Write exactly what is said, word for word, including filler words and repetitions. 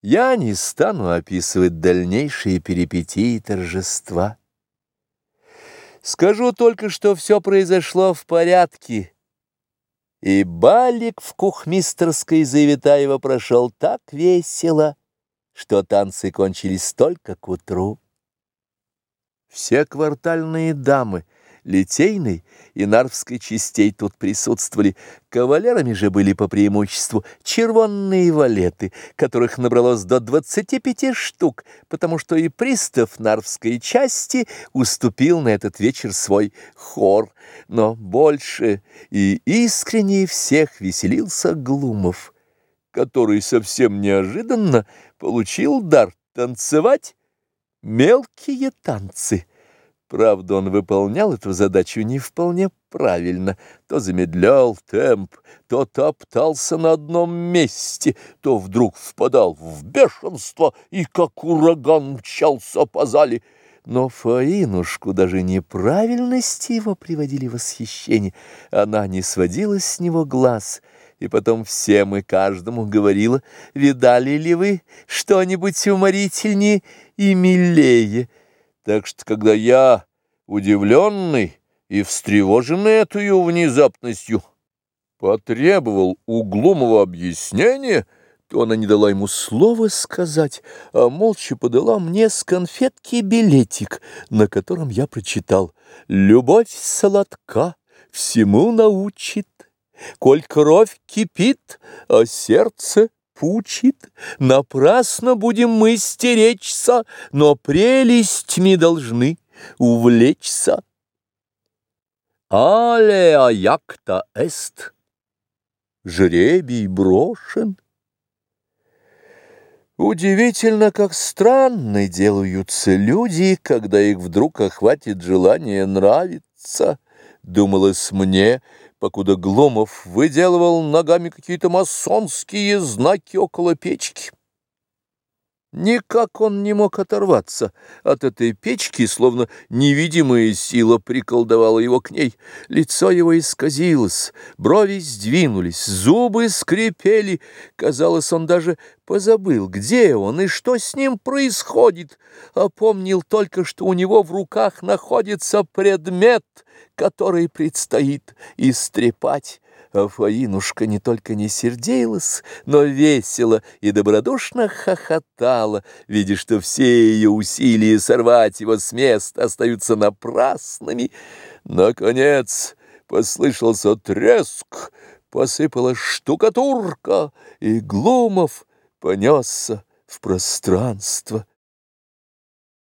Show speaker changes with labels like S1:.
S1: Я не стану описывать дальнейшие перипетии торжества. Скажу только, что все произошло в порядке, и балик в кухмистерской Завитаева прошел так весело, что танцы кончились только к утру. Все квартальные дамы Литейной и Нарвской частей тут присутствовали. Кавалерами же были по преимуществу червонные валеты, которых набралось до двадцати пяти штук, потому что и пристав Нарвской части уступил на этот вечер свой хор. Но больше и искреннее всех веселился Глумов, который совсем неожиданно получил дар танцевать мелкие танцы. Правда, он выполнял эту задачу не вполне правильно. То замедлял темп, то топтался на одном месте, то вдруг впадал в бешенство и, как ураган, мчался по зале. Но Фаинушку даже неправильности его приводили в восхищение. Она не сводила с него глаз, и потом всем и каждому говорила: «Видали ли вы что-нибудь уморительнее и милее?» Так что, когда я, удивленный и встревоженный этой внезапностью, потребовал у Глумова объяснения, то она не дала ему слова сказать, а молча подала мне с конфетки билетик, на котором я прочитал: «Любовь сладка, всему научит, коль кровь кипит, а сердце пучит, напрасно будем мы стеречься, но прелестьми должны увлечься. Алеа якта эст, жребий брошен». Удивительно, как странно делаются люди, когда их вдруг охватит желание нравиться, думалось мне, покуда Глумов выделывал ногами какие-то масонские знаки около печки. Никак он не мог оторваться от этой печки, словно невидимая сила приколдовала его к ней. Лицо его исказилось, брови сдвинулись, зубы скрипели. Казалось, он даже позабыл, где он и что с ним происходит, а помнил только, что у него в руках находится предмет, который предстоит истрепать. А Фаинушка не только не сердилась, но весело и добродушно хохотала, видя, что все ее усилия сорвать его с места остаются напрасными. Наконец послышался треск, посыпалась штукатурка, и Глумов понесся в пространство.